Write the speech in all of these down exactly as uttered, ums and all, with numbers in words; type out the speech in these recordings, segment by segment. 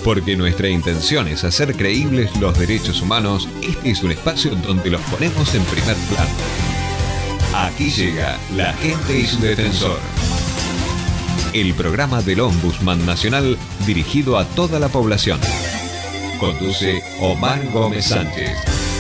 Porque nuestra intención es hacer creíbles los derechos humanos, este es un espacio donde los ponemos en primer plano. Aquí llega La Gente y su Defensor. El programa del Ombudsman Nacional dirigido a toda la población. Conduce Omar Gómez Sánchez.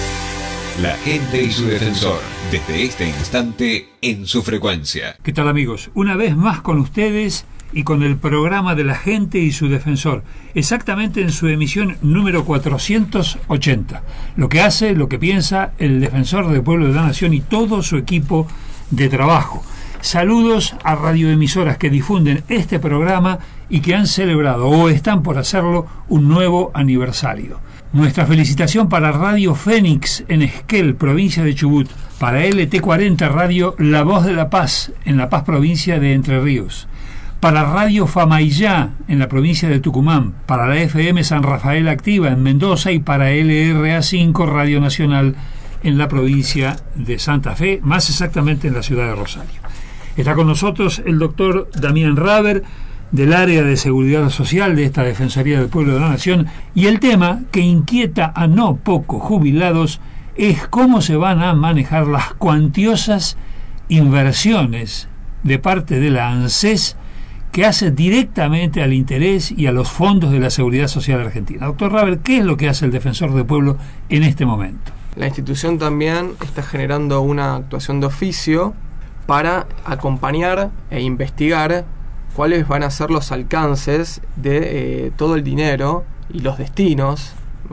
La Gente y su Defensor, desde este instante en su frecuencia. ¿Qué tal, amigos? Una vez más con ustedes y con el programa de La Gente y su Defensor, exactamente en su emisión número cuatrocientos ochenta. Lo que hace, lo que piensa el Defensor del Pueblo de la Nación y todo su equipo de trabajo. Saludos a radioemisoras que difunden este programa y que han celebrado o están por hacerlo un nuevo aniversario. Nuestra felicitación para Radio Fénix en Esquel, provincia de Chubut, para L T cuarenta Radio La Voz de la Paz en La Paz, provincia de Entre Ríos, para Radio Famaillá en la provincia de Tucumán, para la F M San Rafael Activa en Mendoza y para L R A cinco Radio Nacional en la provincia de Santa Fe, más exactamente en la ciudad de Rosario. Está con nosotros el doctor Damián Raver, del área de seguridad social de esta Defensoría del Pueblo de la Nación, y el tema que inquieta a no pocos jubilados es cómo se van a manejar las cuantiosas inversiones de parte de la ANSES que hace directamente al interés y a los fondos de la Seguridad Social Argentina. Doctor Raver, ¿qué es lo que hace el Defensor del Pueblo en este momento? La institución también está generando una actuación de oficio para acompañar e investigar cuáles van a ser los alcances de eh, todo el dinero y los destinos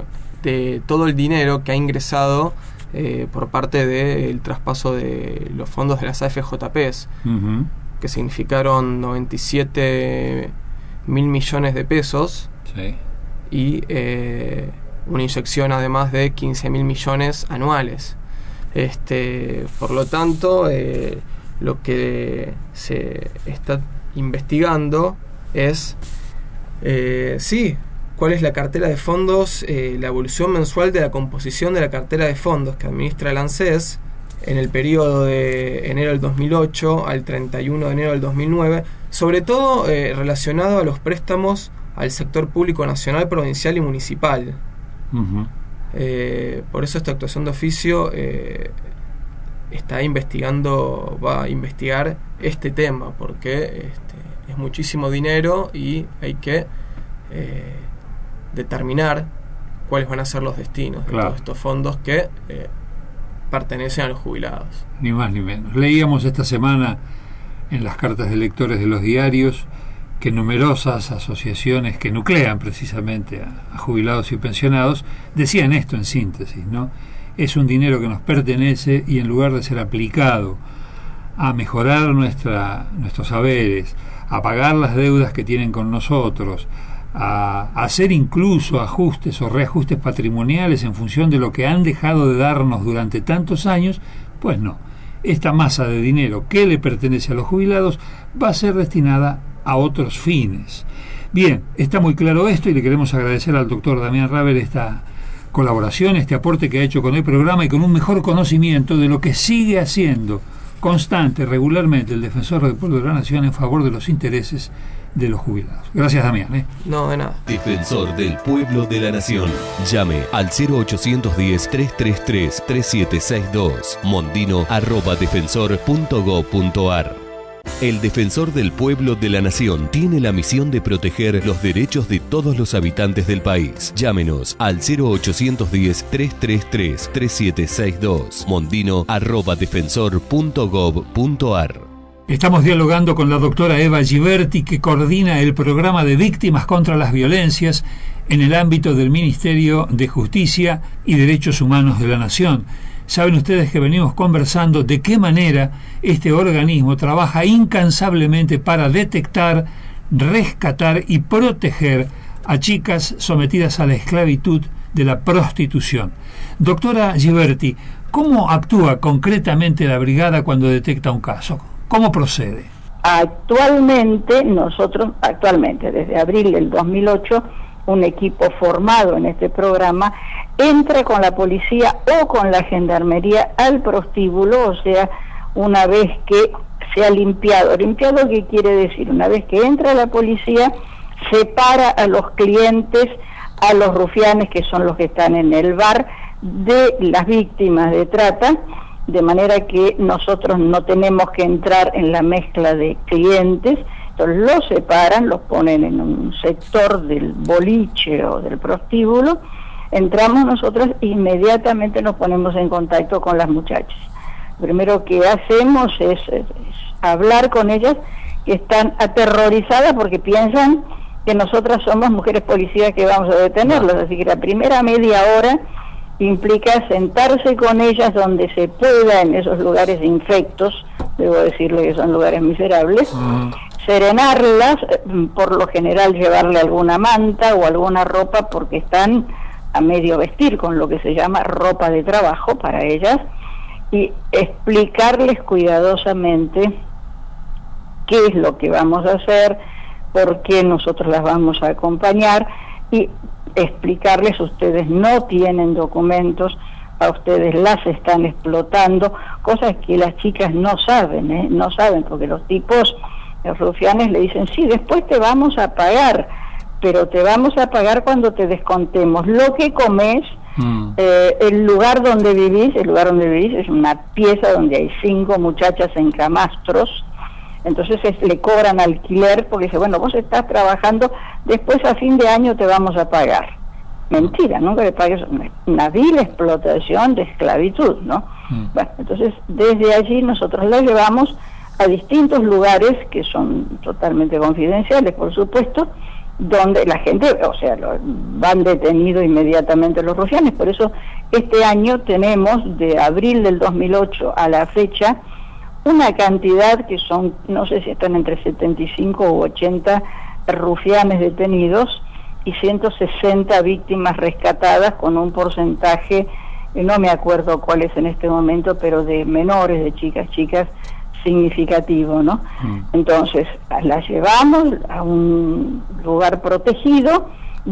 de todo el dinero que ha ingresado eh, por parte del traspaso de los fondos de las A F J Pes, uh-huh. que significaron noventa y siete mil millones de pesos, sí. y eh, una inyección además de quince mil millones anuales. Este, por lo tanto, eh, lo que se está investigando es eh, sí, cuál es la cartera de fondos, eh, la evolución mensual de la composición de la cartera de fondos que administra el ANSES en el periodo de enero del dos mil ocho al treinta y uno de enero del dos mil nueve, sobre todo eh, relacionado a los préstamos al sector público nacional, provincial y municipal. Uh-huh. Eh, por eso esta actuación de oficio eh, está investigando, va a investigar este tema, porque este, es muchísimo dinero y hay que eh, determinar cuáles van a ser los destinos, claro, de todos estos fondos que eh, pertenecen a los jubilados. Ni más ni menos. Leíamos esta semana en las cartas de lectores de los diarios que numerosas asociaciones que nuclean precisamente a, a jubilados y pensionados decían esto en síntesis, ¿no? Es un dinero que nos pertenece y en lugar de ser aplicado a mejorar nuestra, nuestros saberes, a pagar las deudas que tienen con nosotros, a, a hacer incluso ajustes o reajustes patrimoniales en función de lo que han dejado de darnos durante tantos años, pues no. Esta masa de dinero que le pertenece a los jubilados va a ser destinada a otros fines. Bien, está muy claro esto y le queremos agradecer al doctor Damián Raver esta colaboración, este aporte que ha hecho con el programa y con un mejor conocimiento de lo que sigue haciendo constante, regularmente el Defensor del Pueblo de la Nación en favor de los intereses de los jubilados. Gracias, Damián. ¿eh? No, de nada. Defensor del Pueblo de la Nación. Llame al cero ochocientos diez, trescientos treinta y tres, treinta y siete sesenta y dos, mondino arroba defensor punto gob punto ar. El Defensor del Pueblo de la Nación tiene la misión de proteger los derechos de todos los habitantes del país. Llámenos al cero ochocientos diez, trescientos treinta y tres, treinta y siete sesenta y dos, mondino arroba defensor punto gob punto ar. Estamos dialogando con la doctora Eva Giberti, que coordina el programa de víctimas contra las violencias en el ámbito del Ministerio de Justicia y Derechos Humanos de la Nación. Saben ustedes que venimos conversando de qué manera este organismo trabaja incansablemente para detectar, rescatar y proteger a chicas sometidas a la esclavitud de la prostitución. Doctora Giberti, ¿cómo actúa concretamente la brigada cuando detecta un caso? ¿Cómo procede? Actualmente, nosotros, actualmente, desde abril del dos mil ocho, un equipo formado en este programa entra con la policía o con la gendarmería al prostíbulo, o sea, una vez que se ha limpiado. ¿Limpiado qué quiere decir? Una vez que entra la policía, separa a los clientes, a los rufianes, que son los que están en el bar, de las víctimas de trata, de manera que nosotros no tenemos que entrar en la mezcla de clientes. Entonces los separan, los ponen en un sector del boliche o del prostíbulo, entramos nosotros e inmediatamente nos ponemos en contacto con las muchachas. Lo primero que hacemos es, es, es hablar con ellas, que están aterrorizadas porque piensan que nosotras somos mujeres policías que vamos a detenerlas, así que la primera media hora implica sentarse con ellas donde se pueda, en esos lugares infectos, debo decirle que son lugares miserables, uh-huh. serenarlas, por lo general llevarle alguna manta o alguna ropa porque están a medio vestir, con lo que se llama ropa de trabajo para ellas, y explicarles cuidadosamente qué es lo que vamos a hacer, por qué nosotros las vamos a acompañar, y explicarles: ustedes no tienen documentos, a ustedes las están explotando, cosas que las chicas no saben, ¿eh? no saben, porque los tipos, los rufianes le dicen: sí, después te vamos a pagar, pero te vamos a pagar cuando te descontemos lo que comes, mm. eh, el lugar donde vivís. El lugar donde vivís es una pieza donde hay cinco muchachas en camastros. Entonces es, le cobran alquiler porque dice: bueno, vos estás trabajando, después a fin de año te vamos a pagar. Mentira, nunca le pagues, una, una vil explotación de esclavitud, ¿no? Mm. Bueno, entonces desde allí nosotros la llevamos a distintos lugares que son totalmente confidenciales, por supuesto, donde la gente, o sea, lo, van detenidos inmediatamente los rufianes. Por eso este año tenemos, de abril del dos mil ocho a la fecha, una cantidad que son, no sé si están entre setenta y cinco u ochenta rufianes detenidos y ciento sesenta víctimas rescatadas, con un porcentaje, no me acuerdo cuál es en este momento, pero de menores, de chicas, chicas, significativo, ¿no? Mm. Entonces, las llevamos a un lugar protegido,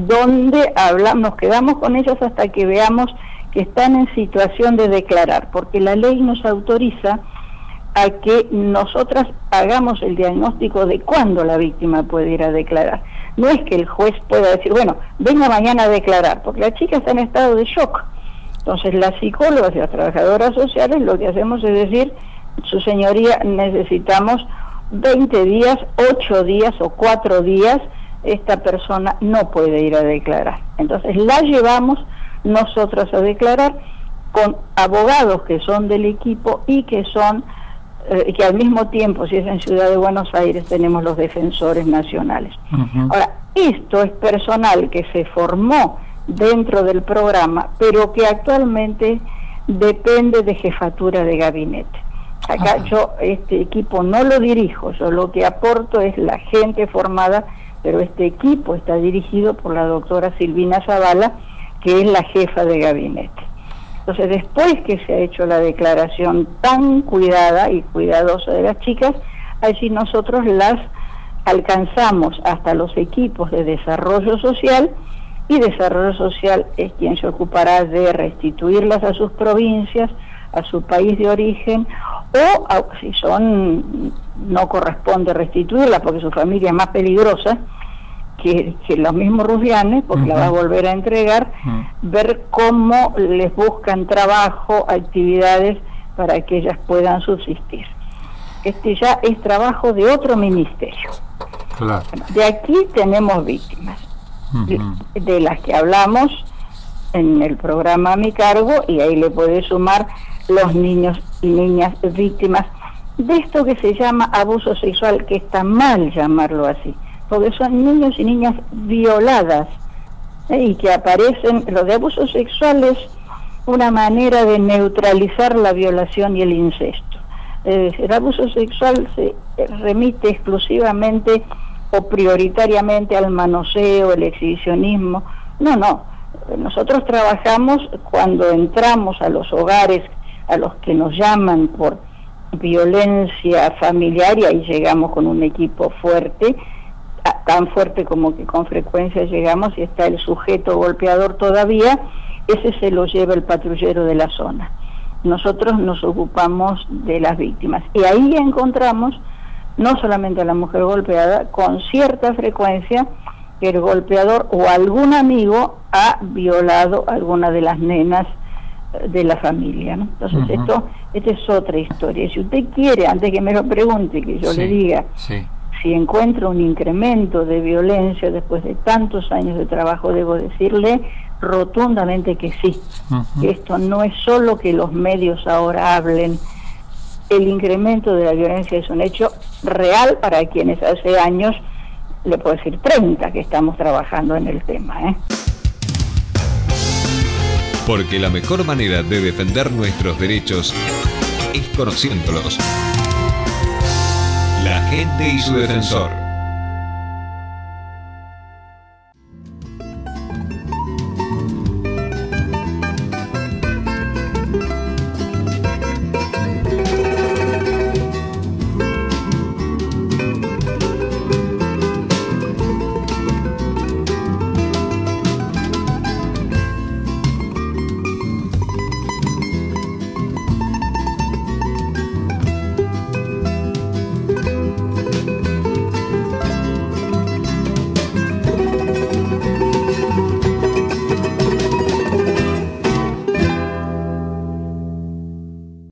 donde hablamos, nos quedamos con ellas hasta que veamos que están en situación de declarar, porque la ley nos autoriza a que nosotras hagamos el diagnóstico de cuándo la víctima puede ir a declarar. No es que el juez pueda decir: bueno, venga mañana a declarar, porque la chica está en estado de shock. Entonces las psicólogas y las trabajadoras sociales lo que hacemos es decir: su señoría, necesitamos veinte días, ocho días o cuatro días, esta persona no puede ir a declarar. Entonces la llevamos nosotros a declarar con abogados que son del equipo y que son Eh, que al mismo tiempo, si es en Ciudad de Buenos Aires, tenemos los defensores nacionales. Uh-huh. Ahora, esto es personal que se formó dentro del programa, pero que actualmente depende de jefatura de gabinete. Acá uh-huh. yo este equipo no lo dirijo, yo lo que aporto es la gente formada, pero este equipo está dirigido por la doctora Silvina Zavala, que es la jefa de gabinete. Entonces, después que se ha hecho la declaración tan cuidada y cuidadosa de las chicas, allí nosotros las alcanzamos hasta los equipos de desarrollo social, y desarrollo social es quien se ocupará de restituirlas a sus provincias, a su país de origen, o a, si son, no corresponde restituirlas porque su familia es más peligrosa Que, que los mismos rufianes, porque uh-huh. la va a volver a entregar, uh-huh. ver cómo les buscan trabajo, actividades para que ellas puedan subsistir. Este ya es trabajo de otro ministerio. Claro. De aquí tenemos víctimas, uh-huh. de, de las que hablamos en el programa A Mi Cargo, y ahí le puede sumar los niños y niñas víctimas de esto que se llama abuso sexual, que está mal llamarlo así, porque son niños y niñas violadas, ¿eh? y que aparecen, lo de abuso sexual es una manera de neutralizar la violación y el incesto. Es decir, el abuso sexual se remite exclusivamente o prioritariamente al manoseo, el exhibicionismo. No, no, nosotros trabajamos cuando entramos a los hogares a los que nos llaman por violencia familiar, y ahí llegamos con un equipo fuerte, tan fuerte como que con frecuencia llegamos y está el sujeto golpeador todavía, ese se lo lleva el patrullero de la zona. Nosotros nos ocupamos de las víctimas, y ahí encontramos no solamente a la mujer golpeada, con cierta frecuencia que el golpeador o algún amigo ha violado a alguna de las nenas de la familia, ¿no? Entonces uh-huh. esto, esta es otra historia. Si usted quiere, antes que me lo pregunte, que yo sí, le diga sí. si encuentra un incremento de violencia después de tantos años de trabajo, debo decirle rotundamente que sí. Uh-huh. Esto no es solo que los medios ahora hablen. El incremento de la violencia es un hecho real para quienes hace años, le puedo decir treinta, que estamos trabajando en el tema, ¿eh? Porque la mejor manera de defender nuestros derechos es conociéndolos. La gente y su defensor.